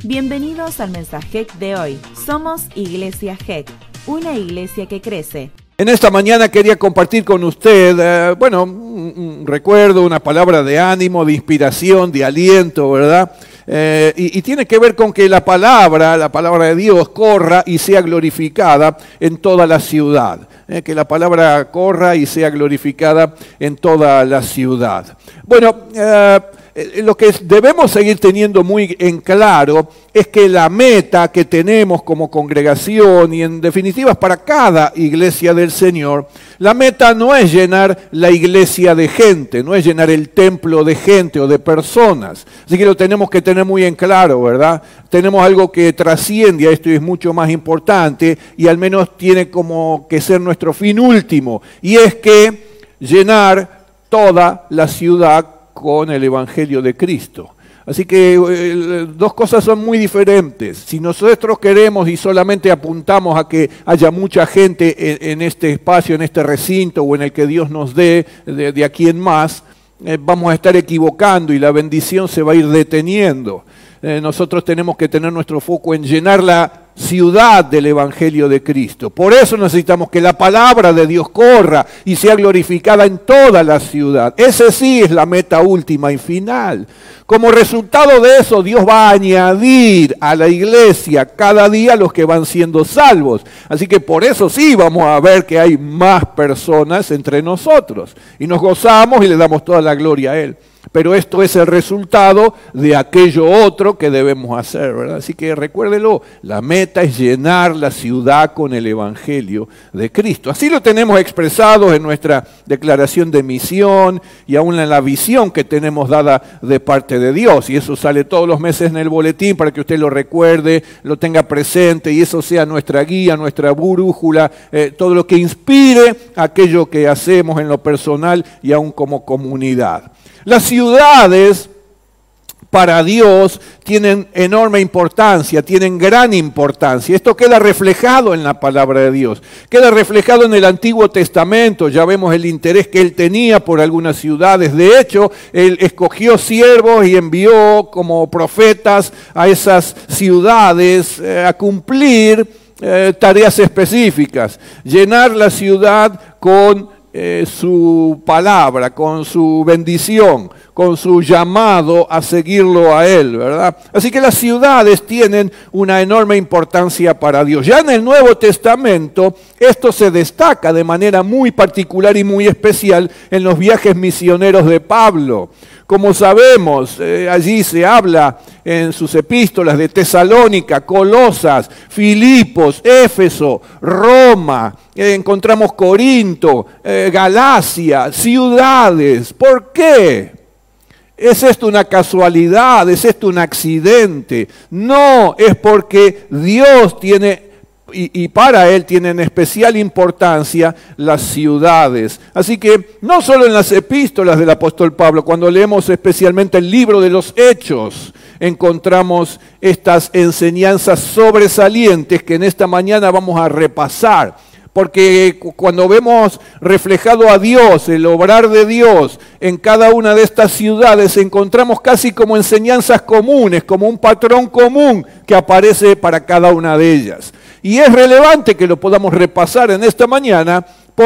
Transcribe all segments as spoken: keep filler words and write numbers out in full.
Bienvenidos al mensaje de hoy. Somos Iglesia G E C, una iglesia que crece. En esta mañana quería compartir con usted, eh, bueno, un, un recuerdo, una palabra de ánimo, de inspiración, de aliento, ¿verdad? Eh, y, y tiene que ver con que la palabra, la palabra de Dios, corra y sea glorificada en toda la ciudad. Eh, que la palabra corra y sea glorificada en toda la ciudad. Bueno, eh, lo que debemos seguir teniendo muy en claro es que la meta que tenemos como congregación y en definitiva para cada iglesia del Señor, la meta no es llenar la iglesia de gente, no es llenar el templo de gente o de personas. Así que lo tenemos que tener muy en claro, ¿verdad? Tenemos algo que trasciende a esto y es mucho más importante y al menos tiene como que ser nuestro fin último, y es que llenar toda la ciudad con el Evangelio de Cristo. Así que eh, dos cosas son muy diferentes. Si nosotros queremos y solamente apuntamos a que haya mucha gente en, en este espacio, en este recinto o en el que Dios nos dé de, de aquí en más, eh, vamos a estar equivocando y la bendición se va a ir deteniendo. Eh, nosotros tenemos que tener nuestro foco en llenar la ciudad del Evangelio de Cristo. Por eso necesitamos que la palabra de Dios corra y sea glorificada en toda la ciudad. Esa sí es la meta última y final. Como resultado de eso, Dios va a añadir a la iglesia cada día los que van siendo salvos. Así que por eso sí vamos a ver que hay más personas entre nosotros. Y nos gozamos y le damos toda la gloria a Él. Pero esto es el resultado de aquello otro que debemos hacer, ¿verdad? Así que recuérdelo, la meta es llenar la ciudad con el Evangelio de Cristo. Así lo tenemos expresado en nuestra declaración de misión y aún en la visión que tenemos dada de parte de Dios. Y eso sale todos los meses en el boletín para que usted lo recuerde, lo tenga presente y eso sea nuestra guía, nuestra brújula, eh, todo lo que inspire aquello que hacemos en lo personal y aún como comunidad. Las ciudades para Dios tienen enorme importancia, tienen gran importancia. Esto queda reflejado en la palabra de Dios, queda reflejado en el Antiguo Testamento. Ya vemos el interés que Él tenía por algunas ciudades. De hecho, Él escogió siervos y envió como profetas a esas ciudades eh, a cumplir eh, tareas específicas, llenar la ciudad con Eh, su palabra, con su bendición, con su llamado a seguirlo a Él, ¿verdad? Así que las ciudades tienen una enorme importancia para Dios. Ya en el Nuevo Testamento esto se destaca de manera muy particular y muy especial en los viajes misioneros de Pablo. Como sabemos, eh, allí se habla en sus epístolas de Tesalónica, Colosas, Filipos, Éfeso, Roma, eh, encontramos Corinto, eh, Galacia, ciudades. ¿Por qué? ¿Es esto una casualidad? ¿Es esto un accidente? No, es porque Dios tiene Y, y para Él tienen especial importancia las ciudades. Así que no solo en las epístolas del apóstol Pablo, cuando leemos especialmente el libro de los Hechos, encontramos estas enseñanzas sobresalientes que en esta mañana vamos a repasar. Porque cuando vemos reflejado a Dios, el obrar de Dios en cada una de estas ciudades, encontramos casi como enseñanzas comunes, como un patrón común que aparece para cada una de ellas. Y es relevante que lo podamos repasar en esta mañana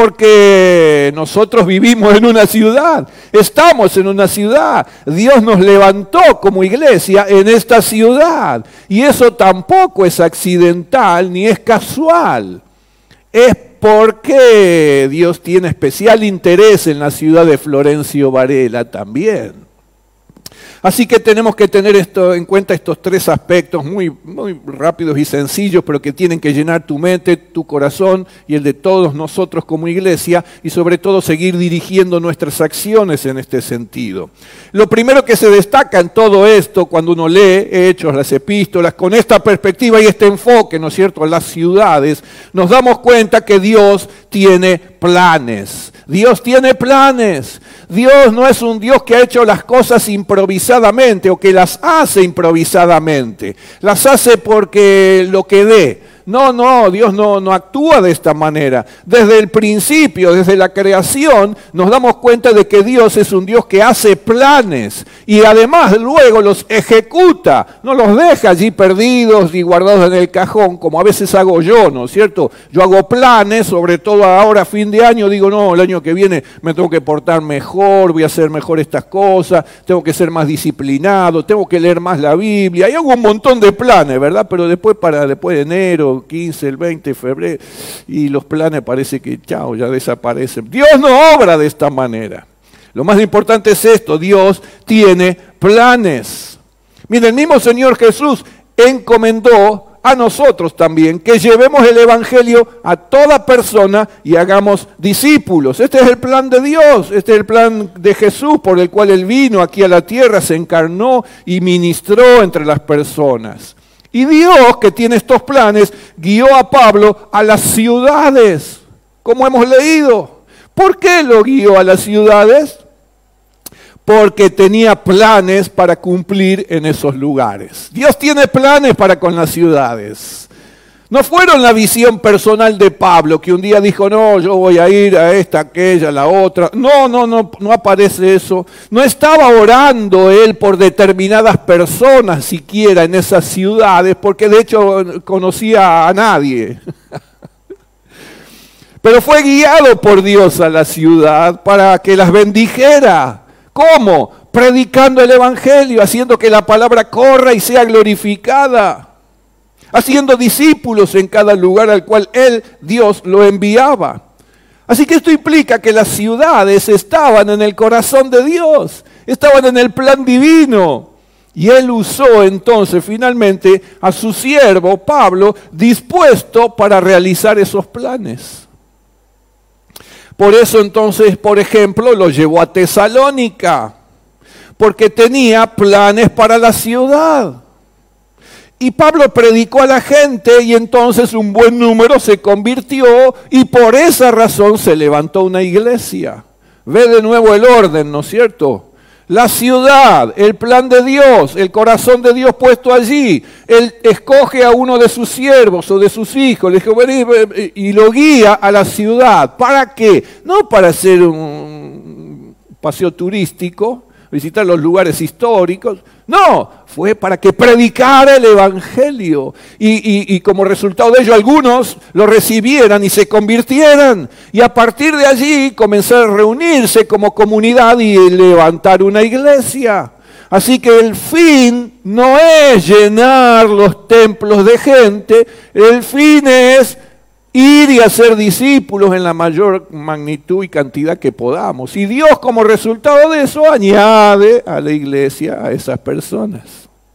porque nosotros vivimos en una ciudad, estamos en una ciudad. Dios nos levantó como iglesia en esta ciudad y eso tampoco es accidental ni es casual. Es porque Dios tiene especial interés en la ciudad de Florencio Varela también. Así que tenemos que tener esto en cuenta, estos tres aspectos muy, muy rápidos y sencillos, pero que tienen que llenar tu mente, tu corazón y el de todos nosotros como iglesia, y sobre todo seguir dirigiendo nuestras acciones en este sentido. Lo primero que se destaca en todo esto, cuando uno lee Hechos, las epístolas, con esta perspectiva y este enfoque, ¿no es cierto?, a las ciudades, nos damos cuenta que Dios tiene planes. Dios tiene planes. Dios no es un Dios que ha hecho las cosas improvisadamente o que las hace improvisadamente. Las hace porque lo que dé. No, no, Dios no, no actúa de esta manera. Desde el principio, desde la creación, nos damos cuenta de que Dios es un Dios que hace planes y además luego los ejecuta. No los deja allí perdidos y guardados en el cajón, como a veces hago yo, ¿no es cierto? Yo hago planes, sobre todo ahora a fin de año, digo, no, el año que viene me tengo que portar mejor, voy a hacer mejor estas cosas, tengo que ser más disciplinado, tengo que leer más la Biblia, y hago un montón de planes, ¿verdad? Pero después para después de enero, quince, el veinte de febrero, y los planes parece que, chao, ya desaparecen. Dios no obra de esta manera. Lo más importante es esto, Dios tiene planes. Miren, el mismo Señor Jesús encomendó a nosotros también que llevemos el Evangelio a toda persona y hagamos discípulos. Este es el plan de Dios, este es el plan de Jesús por el cual Él vino aquí a la tierra, se encarnó y ministró entre las personas. Y Dios, que tiene estos planes, guió a Pablo a las ciudades, como hemos leído. ¿Por qué lo guió a las ciudades? Porque tenía planes para cumplir en esos lugares. Dios tiene planes para con las ciudades. No fueron la visión personal de Pablo, que un día dijo, no, yo voy a ir a esta, aquella, la otra. No, no, no, no aparece eso. No estaba orando él por determinadas personas siquiera en esas ciudades, porque de hecho conocía a nadie. Pero fue guiado por Dios a la ciudad para que las bendijera. ¿Cómo? Predicando el Evangelio, haciendo que la palabra corra y sea glorificada, haciendo discípulos en cada lugar al cual Él, Dios, lo enviaba. Así que esto implica que las ciudades estaban en el corazón de Dios, estaban en el plan divino. Y Él usó entonces finalmente a su siervo Pablo, dispuesto para realizar esos planes. Por eso entonces, por ejemplo, lo llevó a Tesalónica, porque tenía planes para la ciudad. Y Pablo predicó a la gente y entonces un buen número se convirtió y por esa razón se levantó una iglesia. Ve de nuevo el orden, ¿no es cierto? La ciudad, el plan de Dios, el corazón de Dios puesto allí. Él escoge a uno de sus siervos o de sus hijos, le dijo, vení, y lo guía a la ciudad. ¿Para qué? No para hacer un paseo turístico, visitar los lugares históricos. No, fue para que predicara el Evangelio. Y, y, y como resultado de ello, algunos lo recibieran y se convirtieran. Y a partir de allí comenzar a reunirse como comunidad y levantar una iglesia. Así que el fin no es llenar los templos de gente, el fin es ir y hacer discípulos en la mayor magnitud y cantidad que podamos. Y Dios, como resultado de eso, añade a la iglesia a esas personas.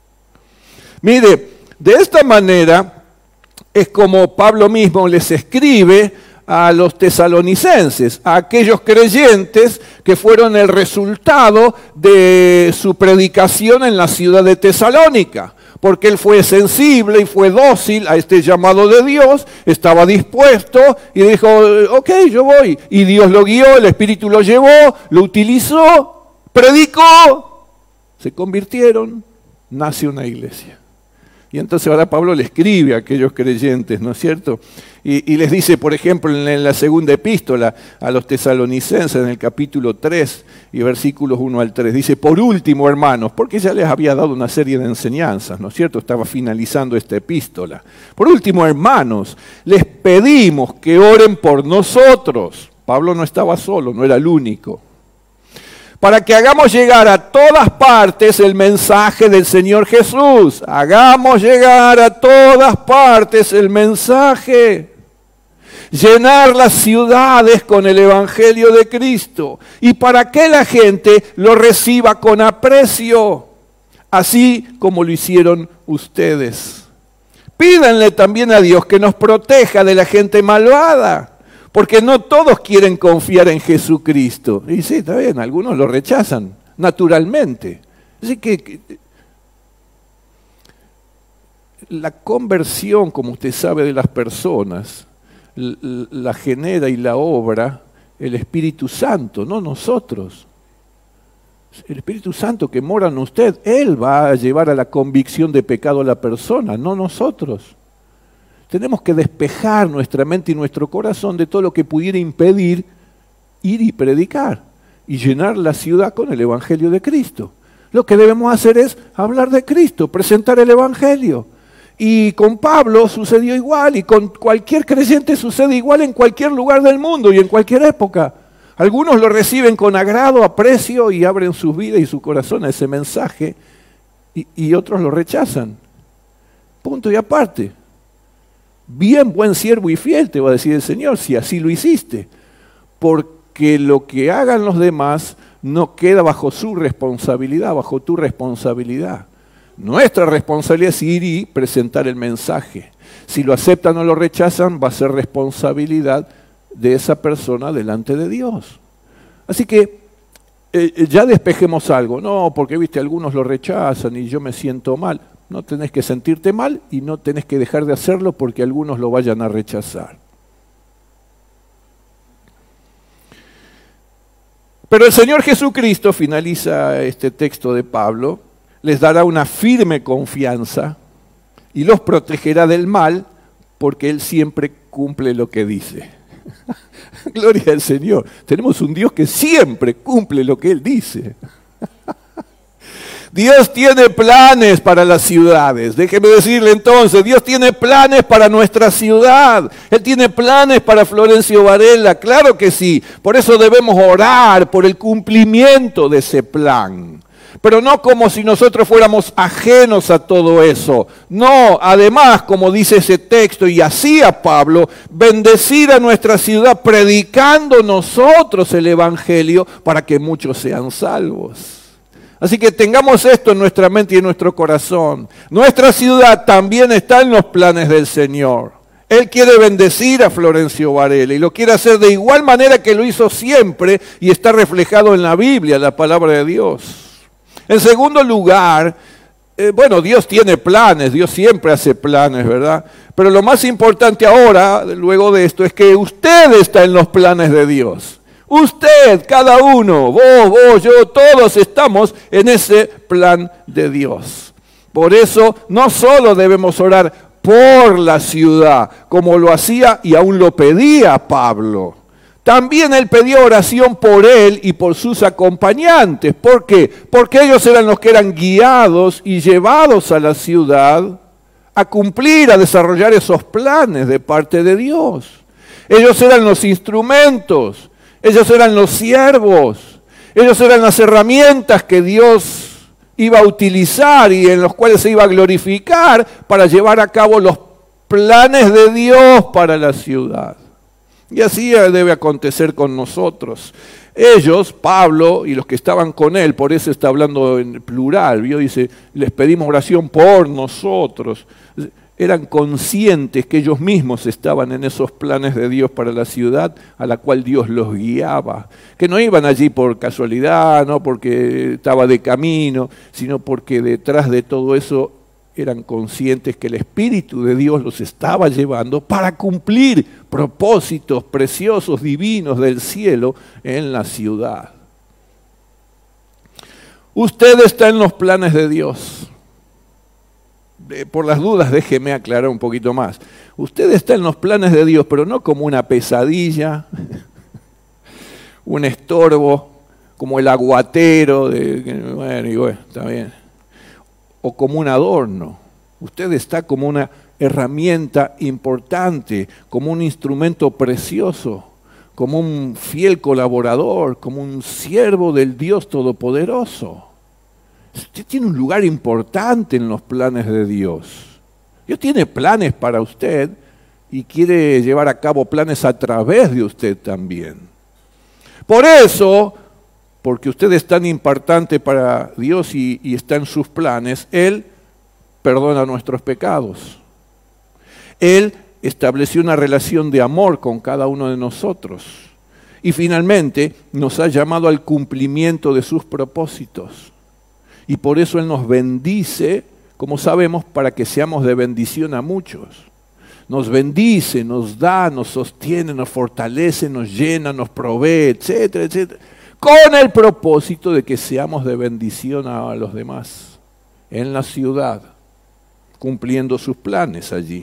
Mire, de esta manera es como Pablo mismo les escribe a los tesalonicenses, a aquellos creyentes que fueron el resultado de su predicación en la ciudad de Tesalónica. Porque él fue sensible y fue dócil a este llamado de Dios, estaba dispuesto y dijo, ok, yo voy. Y Dios lo guió, el Espíritu lo llevó, lo utilizó, predicó, se convirtieron, nace una iglesia. Y entonces ahora Pablo le escribe a aquellos creyentes, ¿no es cierto? Y, y les dice, por ejemplo, en la segunda epístola a los tesalonicenses, en el capítulo tres y versículos uno al tres, dice, por último, hermanos, porque ya les había dado una serie de enseñanzas, ¿no es cierto? Estaba finalizando esta epístola. Por último, hermanos, les pedimos que oren por nosotros. Pablo no estaba solo, no era el único. Para que hagamos llegar a todas partes el mensaje del Señor Jesús. Hagamos llegar a todas partes el mensaje. Llenar las ciudades con el Evangelio de Cristo. Y para que la gente lo reciba con aprecio. Así como lo hicieron ustedes. Pídanle también a Dios que nos proteja de la gente malvada. Porque no todos quieren confiar en Jesucristo. Y sí, está bien, algunos lo rechazan, naturalmente. Así que la conversión, como usted sabe, de las personas, la genera y la obra el Espíritu Santo, no nosotros. El Espíritu Santo que mora en usted, Él va a llevar a la convicción de pecado a la persona, no nosotros. Tenemos que despejar nuestra mente y nuestro corazón de todo lo que pudiera impedir ir y predicar y llenar la ciudad con el Evangelio de Cristo. Lo que debemos hacer es hablar de Cristo, presentar el Evangelio. Y con Pablo sucedió igual, y con cualquier creyente sucede igual en cualquier lugar del mundo y en cualquier época. Algunos lo reciben con agrado, aprecio y abren sus vidas y su corazón a ese mensaje, y, y otros lo rechazan. Punto y aparte. Bien, buen siervo y fiel, te va a decir el Señor, si así lo hiciste. Porque lo que hagan los demás no queda bajo su responsabilidad, bajo tu responsabilidad. Nuestra responsabilidad es ir y presentar el mensaje. Si lo aceptan o lo rechazan, va a ser responsabilidad de esa persona delante de Dios. Así que eh, ya despejemos algo. No, porque viste, algunos lo rechazan y yo me siento mal. No tenés que sentirte mal y no tenés que dejar de hacerlo porque algunos lo vayan a rechazar. Pero el Señor Jesucristo, finaliza este texto de Pablo, les dará una firme confianza y los protegerá del mal porque Él siempre cumple lo que dice. Gloria al Señor. Tenemos un Dios que siempre cumple lo que Él dice. Dios tiene planes para las ciudades. Déjeme decirle entonces, Dios tiene planes para nuestra ciudad. Él tiene planes para Florencio Varela, claro que sí. Por eso debemos orar por el cumplimiento de ese plan. Pero no como si nosotros fuéramos ajenos a todo eso. No, además, como dice ese texto, y hacía Pablo, bendecir a nuestra ciudad predicando nosotros el Evangelio para que muchos sean salvos. Así que tengamos esto en nuestra mente y en nuestro corazón. Nuestra ciudad también está en los planes del Señor. Él quiere bendecir a Florencio Varela y lo quiere hacer de igual manera que lo hizo siempre y está reflejado en la Biblia, la palabra de Dios. En segundo lugar, eh, bueno, Dios tiene planes, Dios siempre hace planes, ¿verdad? Pero lo más importante ahora, luego de esto, es que usted está en los planes de Dios. Usted, cada uno, vos, vos, yo, todos estamos en ese plan de Dios. Por eso no solo debemos orar por la ciudad, como lo hacía y aún lo pedía Pablo. También él pedía oración por él y por sus acompañantes. ¿Por qué? Porque ellos eran los que eran guiados y llevados a la ciudad a cumplir, a desarrollar esos planes de parte de Dios. Ellos eran los instrumentos. Ellos eran los siervos, ellos eran las herramientas que Dios iba a utilizar y en los cuales se iba a glorificar para llevar a cabo los planes de Dios para la ciudad. Y así debe acontecer con nosotros. Ellos, Pablo y los que estaban con él, por eso está hablando en plural, ¿vio? Dice, les pedimos oración por nosotros. Eran conscientes que ellos mismos estaban en esos planes de Dios para la ciudad a la cual Dios los guiaba. Que no iban allí por casualidad, no porque estaba de camino, sino porque detrás de todo eso eran conscientes que el Espíritu de Dios los estaba llevando para cumplir propósitos preciosos, divinos del cielo en la ciudad. Usted está en los planes de Dios. Por las dudas, déjeme aclarar un poquito más. Usted está en los planes de Dios, pero no como una pesadilla, un estorbo, como el aguatero, de, bueno, y bueno, está bien, o como un adorno. Usted está como una herramienta importante, como un instrumento precioso, como un fiel colaborador, como un siervo del Dios Todopoderoso. Usted tiene un lugar importante en los planes de Dios. Dios tiene planes para usted y quiere llevar a cabo planes a través de usted también. Por eso, porque usted es tan importante para Dios y, y está en sus planes, Él perdona nuestros pecados. Él estableció una relación de amor con cada uno de nosotros. Y finalmente nos ha llamado al cumplimiento de sus propósitos. Y por eso Él nos bendice, como sabemos, para que seamos de bendición a muchos. Nos bendice, nos da, nos sostiene, nos fortalece, nos llena, nos provee, etcétera, etcétera. Con el propósito de que seamos de bendición a los demás en la ciudad, cumpliendo sus planes allí.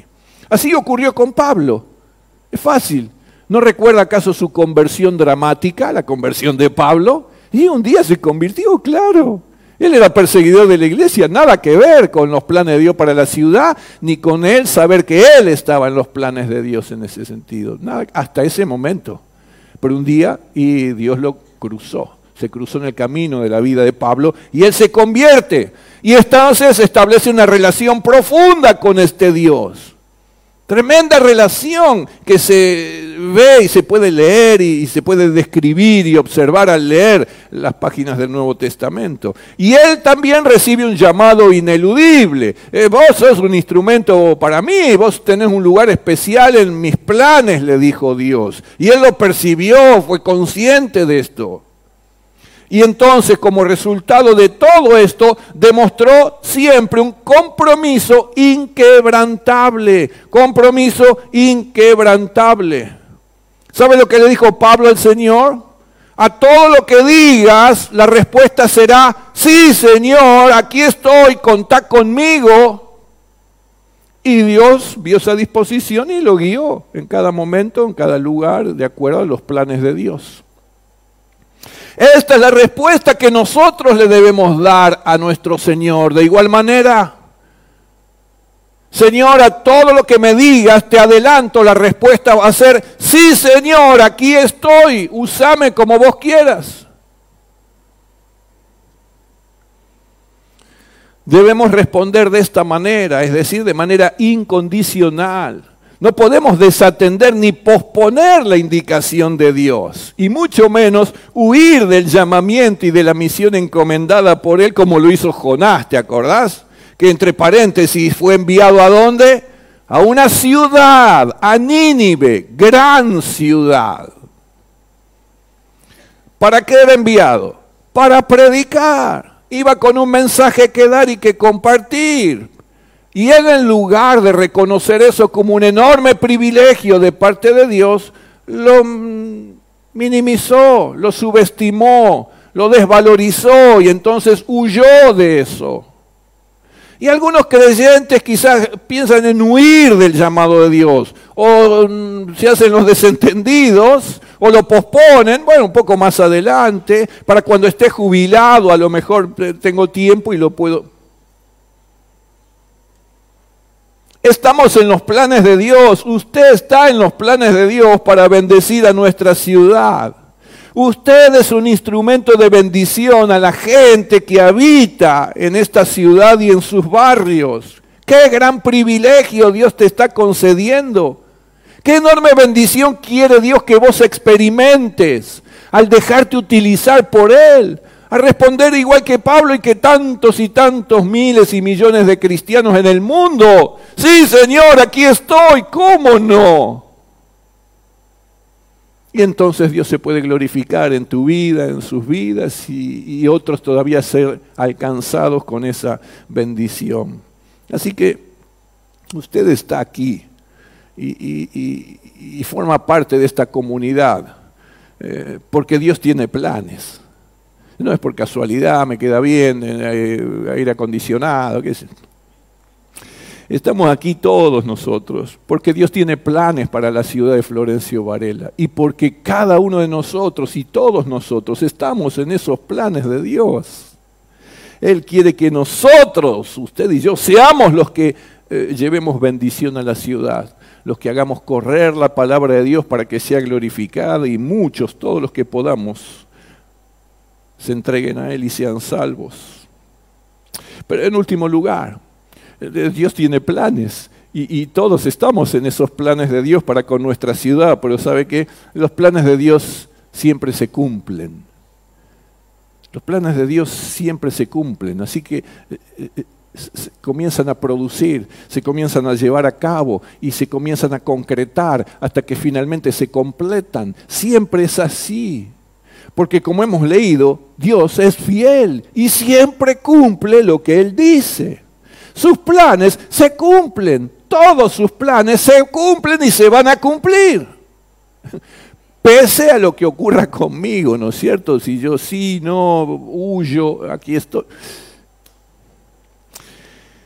Así ocurrió con Pablo. Es fácil. ¿No recuerda acaso su conversión dramática, la conversión de Pablo? Y un día se convirtió, claro. Él era perseguidor de la iglesia, nada que ver con los planes de Dios para la ciudad, ni con él saber que él estaba en los planes de Dios en ese sentido. Nada, hasta ese momento. Pero un día, y Dios lo cruzó. Se cruzó en el camino de la vida de Pablo y él se convierte. Y entonces establece una relación profunda con este Dios. Tremenda relación que se ve y se puede leer y se puede describir y observar al leer las páginas del Nuevo Testamento. Y él también recibe un llamado ineludible. Eh, vos sos un instrumento para mí, vos tenés un lugar especial en mis planes, le dijo Dios. Y él lo percibió, fue consciente de esto. Y entonces, como resultado de todo esto, demostró siempre un compromiso inquebrantable. Compromiso inquebrantable. ¿Sabe lo que le dijo Pablo al Señor? A todo lo que digas, la respuesta será, sí, Señor, aquí estoy, contá conmigo. Y Dios vio esa disposición y lo guió en cada momento, en cada lugar, de acuerdo a los planes de Dios. Esta es la respuesta que nosotros le debemos dar a nuestro Señor. De igual manera, Señor, a todo lo que me digas, te adelanto, la respuesta va a ser, sí, Señor, aquí estoy, úsame como vos quieras. Debemos responder de esta manera, es decir, de manera incondicional. No podemos desatender ni posponer la indicación de Dios, y mucho menos huir del llamamiento y de la misión encomendada por Él, como lo hizo Jonás, ¿te acordás? Que entre paréntesis fue enviado ¿a dónde? A una ciudad, a Nínive, gran ciudad. ¿Para qué era enviado? Para predicar. Iba con un mensaje que dar y que compartir. Y él, en lugar de reconocer eso como un enorme privilegio de parte de Dios, lo minimizó, lo subestimó, lo desvalorizó y entonces huyó de eso. Y algunos creyentes quizás piensan en huir del llamado de Dios, o se hacen los desentendidos, o lo posponen, bueno, un poco más adelante, para cuando esté jubilado, a lo mejor tengo tiempo y lo puedo. Estamos en los planes de Dios. Usted está en los planes de Dios para bendecir a nuestra ciudad. Usted es un instrumento de bendición a la gente que habita en esta ciudad y en sus barrios. ¡Qué gran privilegio Dios te está concediendo! ¡Qué enorme bendición quiere Dios que vos experimentes al dejarte utilizar por Él! A responder igual que Pablo y que tantos y tantos miles y millones de cristianos en el mundo. Sí, Señor, aquí estoy, ¿cómo no? Y entonces Dios se puede glorificar en tu vida, en sus vidas y, y otros todavía ser alcanzados con esa bendición. Así que usted está aquí y, y, y, y forma parte de esta comunidad eh, porque Dios tiene planes. No es por casualidad, me queda bien, eh, aire acondicionado, qué sé. Estamos aquí todos nosotros, porque Dios tiene planes para la ciudad de Florencio Varela, y porque cada uno de nosotros y todos nosotros estamos en esos planes de Dios. Él quiere que nosotros, usted y yo, seamos los que eh, llevemos bendición a la ciudad, los que hagamos correr la palabra de Dios para que sea glorificada, y muchos, todos los que podamos, se entreguen a Él y sean salvos. Pero en último lugar, Dios tiene planes y, y todos estamos en esos planes de Dios para con nuestra ciudad, pero ¿sabe qué? Los planes de Dios siempre se cumplen. Los planes de Dios siempre se cumplen, así que eh, eh, se comienzan a producir, se comienzan a llevar a cabo y se comienzan a concretar hasta que finalmente se completan. Siempre es así. Porque como hemos leído, Dios es fiel y siempre cumple lo que Él dice. Sus planes se cumplen, todos sus planes se cumplen y se van a cumplir. Pese a lo que ocurra conmigo, ¿no es cierto? Si yo sí, no, huyo, aquí estoy.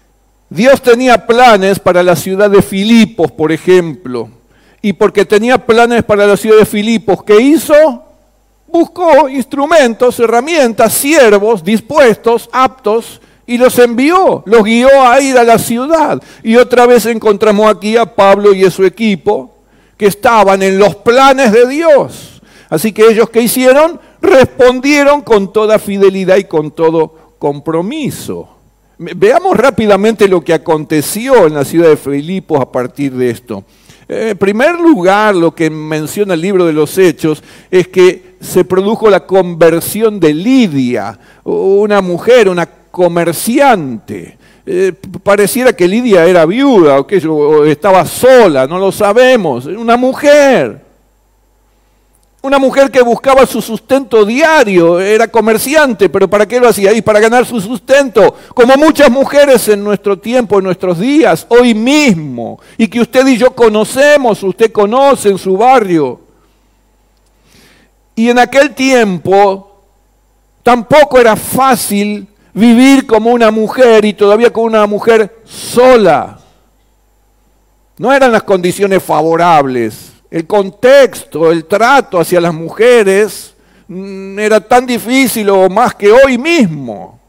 Dios tenía planes para la ciudad de Filipos, por ejemplo. Y porque tenía planes para la ciudad de Filipos, ¿qué hizo? Buscó instrumentos, herramientas, siervos dispuestos, aptos, y los envió, los guió a ir a la ciudad. Y otra vez encontramos aquí a Pablo y a su equipo, que estaban en los planes de Dios. Así que ellos, ¿qué hicieron? Respondieron con toda fidelidad y con todo compromiso. Veamos rápidamente lo que aconteció en la ciudad de Filipos a partir de esto. En primer lugar, lo que menciona el libro de los Hechos es que se produjo la conversión de Lidia, una mujer, una comerciante. Eh, pareciera que Lidia era viuda o que o estaba sola, no lo sabemos. Una mujer. Una mujer que buscaba su sustento diario, era comerciante, pero ¿para qué lo hacía? Y para ganar su sustento, como muchas mujeres en nuestro tiempo, en nuestros días, hoy mismo, y que usted y yo conocemos, usted conoce en su barrio. Y en aquel tiempo tampoco era fácil vivir como una mujer y todavía como una mujer sola. No eran las condiciones favorables. El contexto, el trato hacia las mujeres era tan difícil o más que hoy mismo.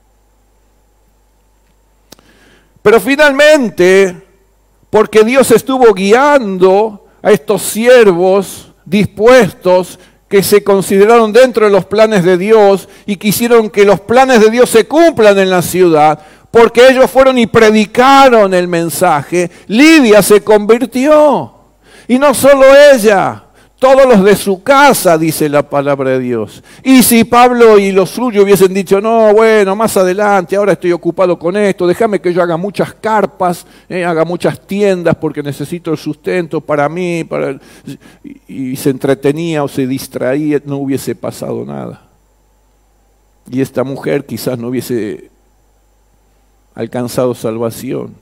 Pero finalmente, porque Dios estuvo guiando a estos siervos dispuestos que se consideraron dentro de los planes de Dios y quisieron que los planes de Dios se cumplan en la ciudad, porque ellos fueron y predicaron el mensaje, Lidia se convirtió. Y no solo ella, todos los de su casa, dice la palabra de Dios. Y si Pablo y los suyos hubiesen dicho, no, bueno, más adelante, ahora estoy ocupado con esto, déjame que yo haga muchas carpas, eh, haga muchas tiendas porque necesito el sustento para mí, para... Y, y se entretenía o se distraía, no hubiese pasado nada. Y esta mujer quizás no hubiese alcanzado salvación,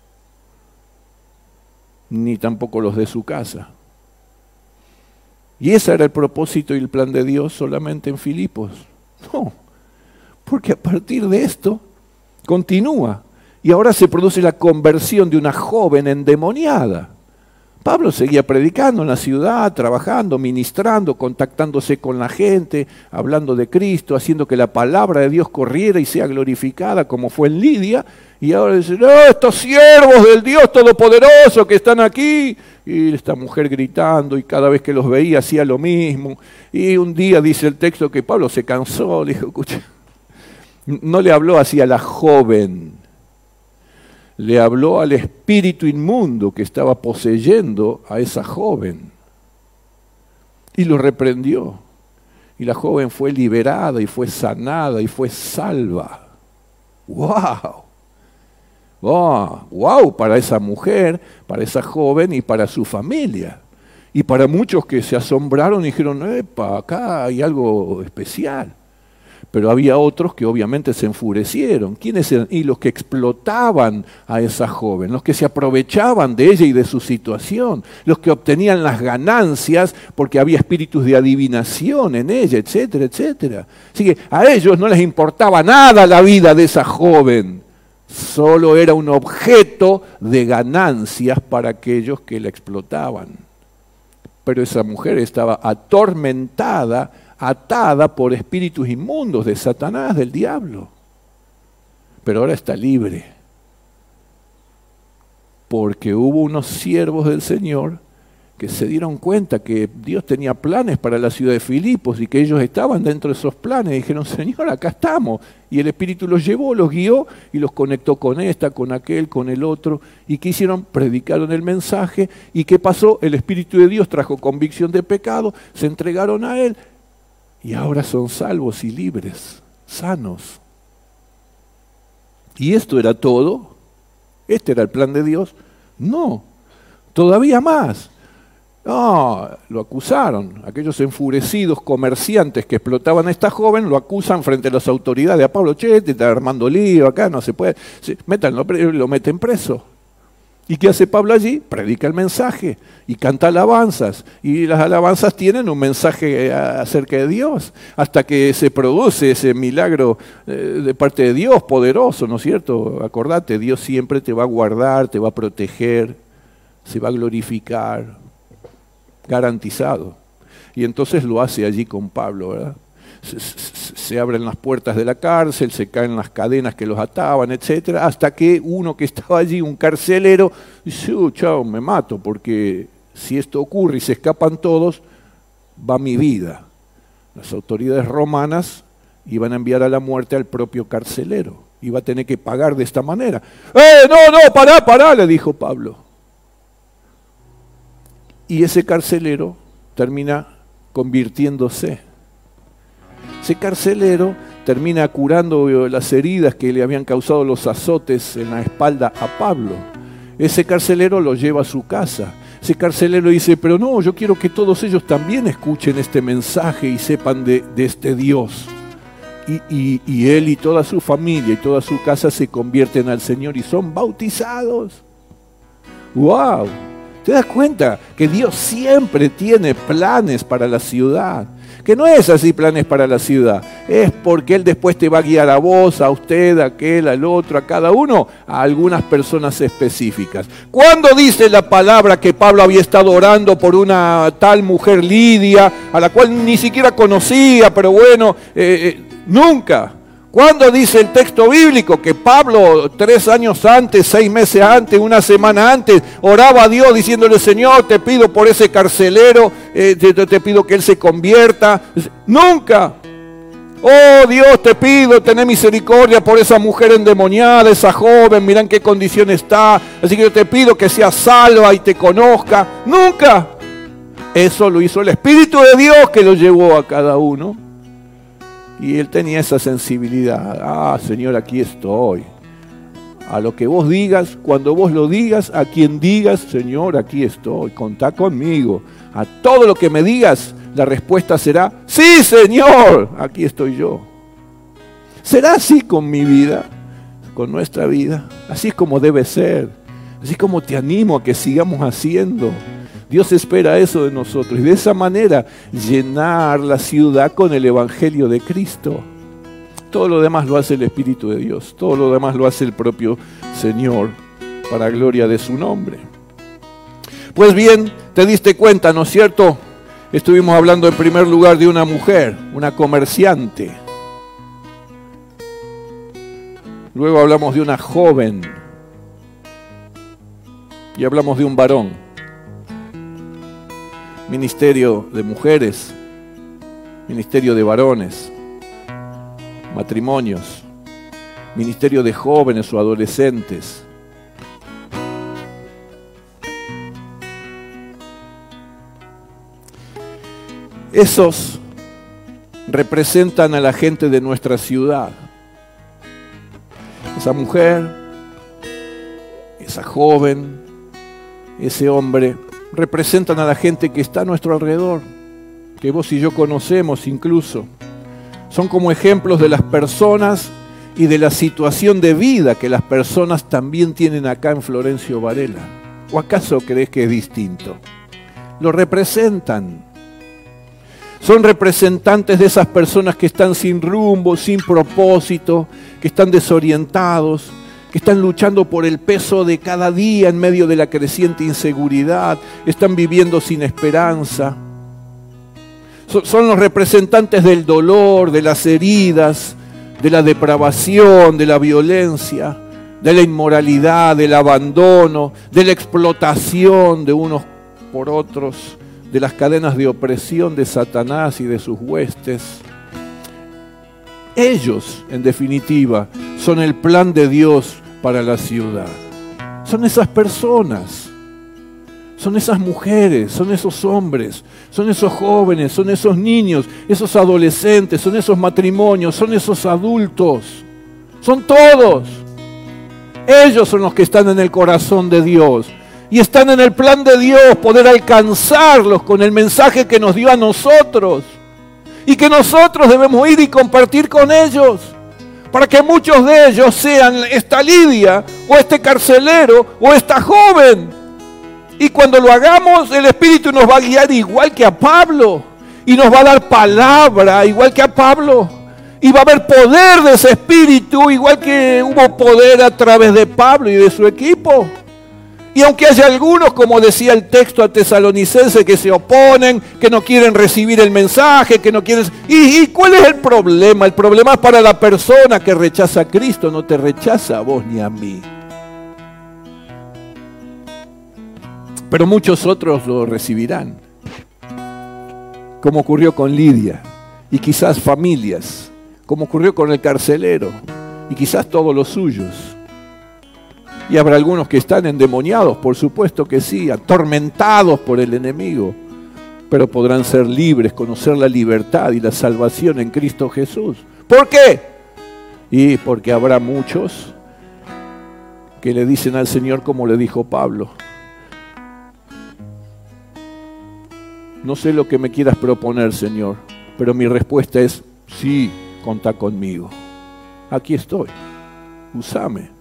ni tampoco los de su casa. Y ese era el propósito y el plan de Dios solamente en Filipos. No, porque a partir de esto continúa. Y ahora se produce la conversión de una joven endemoniada. Pablo seguía predicando en la ciudad, trabajando, ministrando, contactándose con la gente, hablando de Cristo, haciendo que la palabra de Dios corriera y sea glorificada como fue en Lidia. Y ahora dicen, no, estos siervos del Dios Todopoderoso que están aquí. Y esta mujer gritando y cada vez que los veía hacía lo mismo. Y un día dice el texto que Pablo se cansó, le dijo, escucha, no le habló así a la joven. Le habló al espíritu inmundo que estaba poseyendo a esa joven y lo reprendió. Y la joven fue liberada y fue sanada y fue salva. ¡Wow! ¡Wow! ¡Wow! Para esa mujer, para esa joven y para su familia. Y para muchos que se asombraron y dijeron, ¡epa! Acá hay algo especial. Pero había otros que obviamente se enfurecieron. ¿Quiénes eran? Y los que explotaban a esa joven, los que se aprovechaban de ella y de su situación, los que obtenían las ganancias porque había espíritus de adivinación en ella, etcétera, etcétera. Así que a ellos no les importaba nada la vida de esa joven. Solo era un objeto de ganancias para aquellos que la explotaban. Pero esa mujer estaba atormentada, atada por espíritus inmundos de Satanás, del diablo. Pero ahora está libre. Porque hubo unos siervos del Señor que se dieron cuenta que Dios tenía planes para la ciudad de Filipos y que ellos estaban dentro de esos planes. Y dijeron, Señor, acá estamos. Y el Espíritu los llevó, los guió y los conectó con esta, con aquel, con el otro. ¿Y qué hicieron? Predicaron el mensaje. ¿Y qué pasó? El Espíritu de Dios trajo convicción de pecado, se entregaron a Él. Y ahora son salvos y libres, sanos. ¿Y esto era todo? ¿Este era el plan de Dios? No, todavía más. No, lo acusaron. Aquellos enfurecidos comerciantes que explotaban a esta joven lo acusan frente a las autoridades. A Pablo, che, te está armando lío acá, no se puede. Sí, métanlo, lo meten preso. ¿Y qué hace Pablo allí? Predica el mensaje y canta alabanzas. Y las alabanzas tienen un mensaje acerca de Dios, hasta que se produce ese milagro de parte de Dios poderoso, ¿no es cierto? Acordate, Dios siempre te va a guardar, te va a proteger, se va a glorificar, garantizado. Y entonces lo hace allí con Pablo, ¿verdad? Se, se, se abren las puertas de la cárcel, se caen las cadenas que los ataban, etcétera, hasta que uno que estaba allí, un carcelero, dice, oh, chao, me mato, porque si esto ocurre y se escapan todos, va mi vida. Las autoridades romanas iban a enviar a la muerte al propio carcelero, iba a tener que pagar de esta manera. ¡Eh, no, no, pará, pará!, le dijo Pablo. Y ese carcelero termina convirtiéndose. Ese carcelero termina curando las heridas que le habían causado los azotes en la espalda a Pablo. Ese carcelero lo lleva a su casa. Ese carcelero dice, pero no, yo quiero que todos ellos también escuchen este mensaje y sepan de, de este Dios. Y, y, y él y toda su familia y toda su casa se convierten al Señor y son bautizados. ¡Wow! ¿Te das cuenta que Dios siempre tiene planes para la ciudad? Que no es así planes para la ciudad, es porque Él después te va a guiar a vos, a usted, a aquel, al otro, a cada uno, a algunas personas específicas. ¿Cuándo dice la palabra que Pablo había estado orando por una tal mujer Lidia, a la cual ni siquiera conocía, pero bueno, eh, eh, nunca? ¿Cuándo dice el texto bíblico que Pablo tres años antes, seis meses antes, una semana antes, oraba a Dios diciéndole, Señor, te pido por ese carcelero, eh, te, te pido que él se convierta? Nunca. Oh Dios, te pido, tener misericordia por esa mujer endemoniada, esa joven, mirá en qué condición está, así que yo te pido que sea salva y te conozca. Nunca. Eso lo hizo el Espíritu de Dios que lo llevó a cada uno. Y él tenía esa sensibilidad. Ah, Señor, aquí estoy. A lo que vos digas, cuando vos lo digas, a quien digas, Señor, aquí estoy. Contá conmigo. A todo lo que me digas, la respuesta será, sí, Señor, aquí estoy yo. ¿Será así con mi vida? Con nuestra vida. Así es como debe ser. Así como te animo a que sigamos haciendo. Dios espera eso de nosotros y de esa manera llenar la ciudad con el Evangelio de Cristo. Todo lo demás lo hace el Espíritu de Dios, todo lo demás lo hace el propio Señor para gloria de su nombre. Pues bien, te diste cuenta, ¿no es cierto? Estuvimos hablando en primer lugar de una mujer, una comerciante. Luego hablamos de una joven y hablamos de un varón. Ministerio de mujeres, ministerio de varones, matrimonios, ministerio de jóvenes o adolescentes. Esos representan a la gente de nuestra ciudad. Esa mujer, esa joven, ese hombre, representan a la gente que está a nuestro alrededor, que vos y yo conocemos incluso. Son como ejemplos de las personas y de la situación de vida que las personas también tienen acá en Florencio Varela. ¿O acaso crees que es distinto? Lo representan. Son representantes de esas personas que están sin rumbo, sin propósito, que están desorientados, que están luchando por el peso de cada día en medio de la creciente inseguridad, están viviendo sin esperanza. Son los representantes del dolor, de las heridas, de la depravación, de la violencia, de la inmoralidad, del abandono, de la explotación de unos por otros, de las cadenas de opresión de Satanás y de sus huestes. Ellos, en definitiva, son el plan de Dios para la ciudad. Son esas personas, son esas mujeres, son esos hombres, son esos jóvenes, son esos niños, esos adolescentes, son esos matrimonios, son esos adultos, son todos. Ellos son los que están en el corazón de Dios y están en el plan de Dios, poder alcanzarlos con el mensaje que nos dio a nosotros y que nosotros debemos ir y compartir con ellos. para que muchos de ellos sean esta Lidia, o este carcelero, o esta joven. Y cuando lo hagamos, el Espíritu nos va a guiar igual que a Pablo, y nos va a dar palabra igual que a Pablo, y va a haber poder de ese Espíritu, igual que hubo poder a través de Pablo y de su equipo. Y aunque haya algunos, como decía el texto a Tesalonicenses, que se oponen, que no quieren recibir el mensaje, que no quieren... ¿Y, ¿Y cuál es el problema? El problema es para la persona que rechaza a Cristo, no te rechaza a vos ni a mí. Pero muchos otros lo recibirán, como ocurrió con Lidia, y quizás familias, como ocurrió con el carcelero, y quizás todos los suyos. Y habrá algunos que están endemoniados, por supuesto que sí, atormentados por el enemigo, pero podrán ser libres, conocer la libertad y la salvación en Cristo Jesús. ¿Por qué? Y porque habrá muchos que le dicen al Señor como le dijo Pablo: no sé lo que me quieras proponer, Señor, pero mi respuesta es: sí, contá conmigo. Aquí estoy, úsame.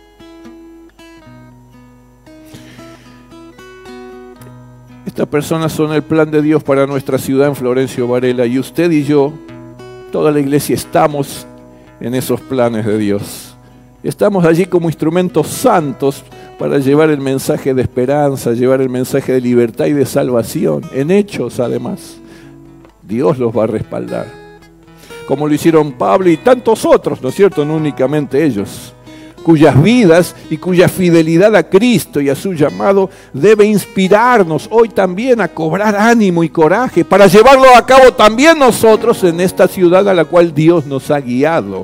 Estas personas son el plan de Dios para nuestra ciudad en Florencio Varela, y usted y yo, toda la iglesia, estamos en esos planes de Dios. Estamos allí como instrumentos santos para llevar el mensaje de esperanza, llevar el mensaje de libertad y de salvación, en hechos además. Dios los va a respaldar, como lo hicieron Pablo y tantos otros, ¿no es cierto? No únicamente ellos, cuyas vidas y cuya fidelidad a Cristo y a su llamado debe inspirarnos hoy también a cobrar ánimo y coraje para llevarlo a cabo también nosotros en esta ciudad a la cual Dios nos ha guiado.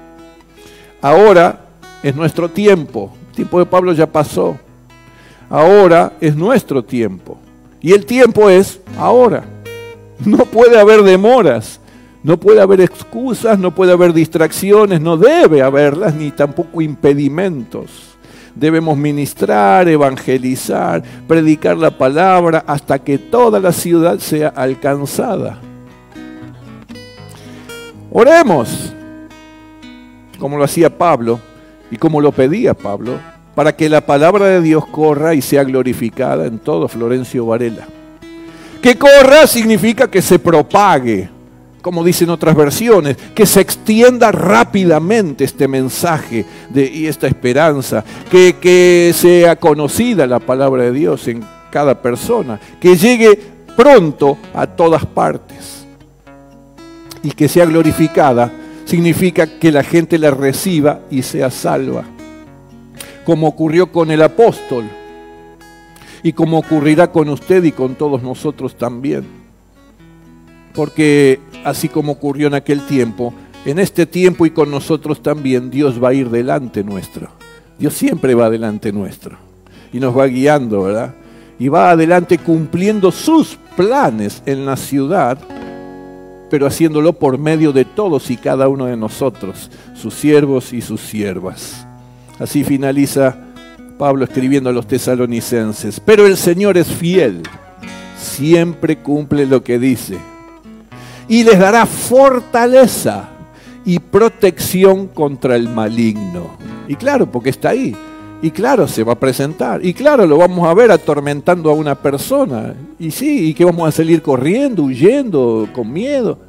Ahora es nuestro tiempo. El tiempo de Pablo ya pasó. Ahora es nuestro tiempo. Y el tiempo es ahora. No puede haber demoras. No puede haber excusas, no puede haber distracciones, no debe haberlas, ni tampoco impedimentos. Debemos ministrar, evangelizar, predicar la palabra hasta que toda la ciudad sea alcanzada. Oremos, como lo hacía Pablo y como lo pedía Pablo, para que la palabra de Dios corra y sea glorificada en todo Florencio Varela. Que corra significa que se propague, como dicen otras versiones, que se extienda rápidamente este mensaje de, y esta esperanza, que, que sea conocida la palabra de Dios en cada persona, que llegue pronto a todas partes. Y que sea glorificada significa que la gente la reciba y sea salva, como ocurrió con el apóstol y como ocurrirá con usted y con todos nosotros también. Porque así como ocurrió en aquel tiempo, en este tiempo y con nosotros también, Dios va a ir delante nuestro. Dios siempre va delante nuestro y nos va guiando, ¿verdad? Y va adelante cumpliendo sus planes en la ciudad, pero haciéndolo por medio de todos y cada uno de nosotros, sus siervos y sus siervas. Así finaliza Pablo escribiendo a los tesalonicenses: pero el Señor es fiel, siempre cumple lo que dice, y les dará fortaleza y protección contra el maligno. Y claro, porque está ahí. Y claro, se va a presentar. Y claro, lo vamos a ver atormentando a una persona. Y sí, y que vamos a salir corriendo, huyendo, con miedo.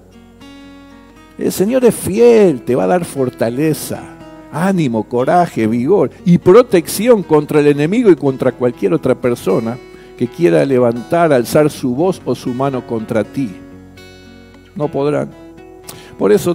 El Señor es fiel, te va a dar fortaleza, ánimo, coraje, vigor y protección contra el enemigo y contra cualquier otra persona que quiera levantar, alzar su voz o su mano contra ti. No podrán. Por eso,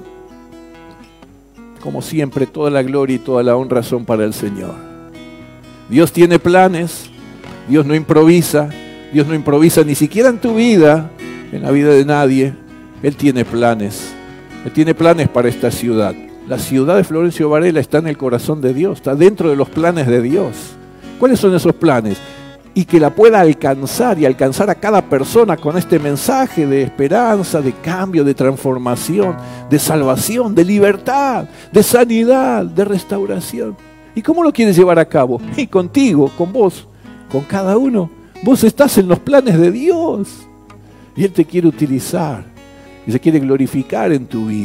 como siempre, toda la gloria y toda la honra son para el Señor. Dios tiene planes, Dios no improvisa, Dios no improvisa ni siquiera en tu vida, en la vida de nadie. Él tiene planes, Él tiene planes para esta ciudad. La ciudad de Florencio Varela está en el corazón de Dios, está dentro de los planes de Dios. ¿Cuáles son esos planes? Y que la pueda alcanzar y alcanzar a cada persona con este mensaje de esperanza, de cambio, de transformación, de salvación, de libertad, de sanidad, de restauración. ¿Y cómo lo quieres llevar a cabo? Y contigo, con vos, con cada uno. Vos estás en los planes de Dios y Él te quiere utilizar y se quiere glorificar en tu vida.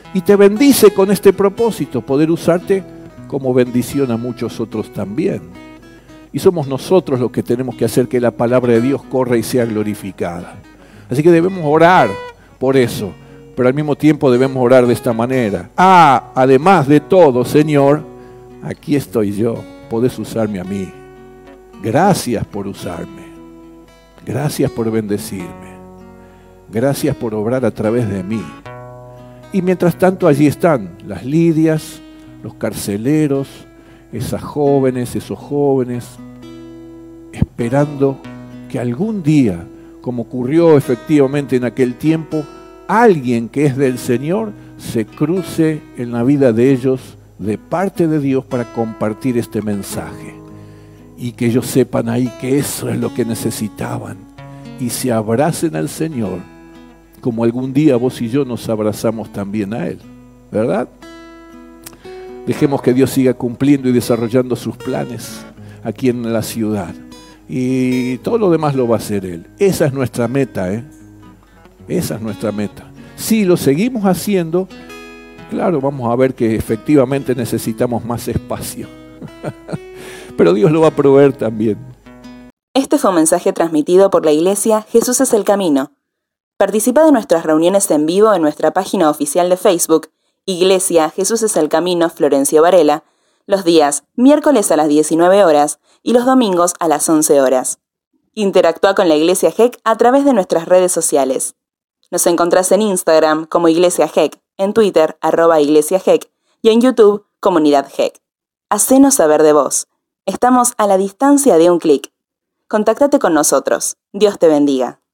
y te bendice con este propósito, poder usarte como bendición a muchos otros también. Y somos nosotros los que tenemos que hacer que la palabra de Dios corra y sea glorificada. Así que debemos orar por eso, pero al mismo tiempo debemos orar de esta manera. Ah, además de todo, Señor, aquí estoy yo, podés usarme a mí. Gracias por usarme. Gracias por bendecirme. Gracias por obrar a través de mí. Y mientras tanto allí están las lidias, los carceleros, esas jóvenes, esos jóvenes, esperando que algún día, como ocurrió efectivamente en aquel tiempo, alguien que es del Señor se cruce en la vida de ellos de parte de Dios para compartir este mensaje. Y que ellos sepan ahí que eso es lo que necesitaban. Y se abracen al Señor, como algún día vos y yo nos abrazamos también a Él. ¿Verdad? Dejemos que Dios siga cumpliendo y desarrollando sus planes aquí en la ciudad. Y todo lo demás lo va a hacer Él. Esa es nuestra meta, ¿eh? Esa es nuestra meta. Si lo seguimos haciendo, claro, vamos a ver que efectivamente necesitamos más espacio. Pero Dios lo va a proveer también. Este fue un mensaje transmitido por la Iglesia Jesús es el Camino. Participa de nuestras reuniones en vivo en nuestra página oficial de Facebook, Iglesia Jesús es el Camino Florencio Varela, los días miércoles a las diecinueve horas y los domingos a las once horas. Interactúa con la Iglesia G E C a través de nuestras redes sociales. Nos encontrás en Instagram como Iglesia G E C, en Twitter arroba Iglesia G E C y en YouTube Comunidad G E C. Hacenos saber de vos. Estamos a la distancia de un clic. Contáctate con nosotros. Dios te bendiga.